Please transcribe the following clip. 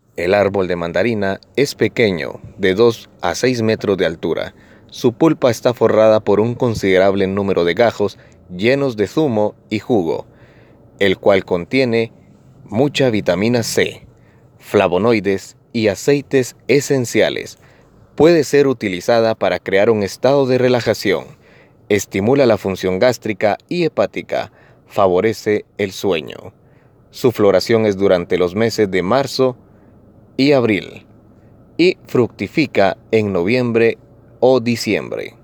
El árbol de mandarina es pequeño, de 2 a 6 metros de altura. Su pulpa está forrada por un considerable número de gajos llenos de zumo y jugo, el cual contiene mucha vitamina C, flavonoides y aceites esenciales. Puede ser utilizada para crear un estado de relajación, estimula la función gástrica y hepática, favorece el sueño. Su floración es durante los meses de marzo y abril y fructifica en noviembre o diciembre.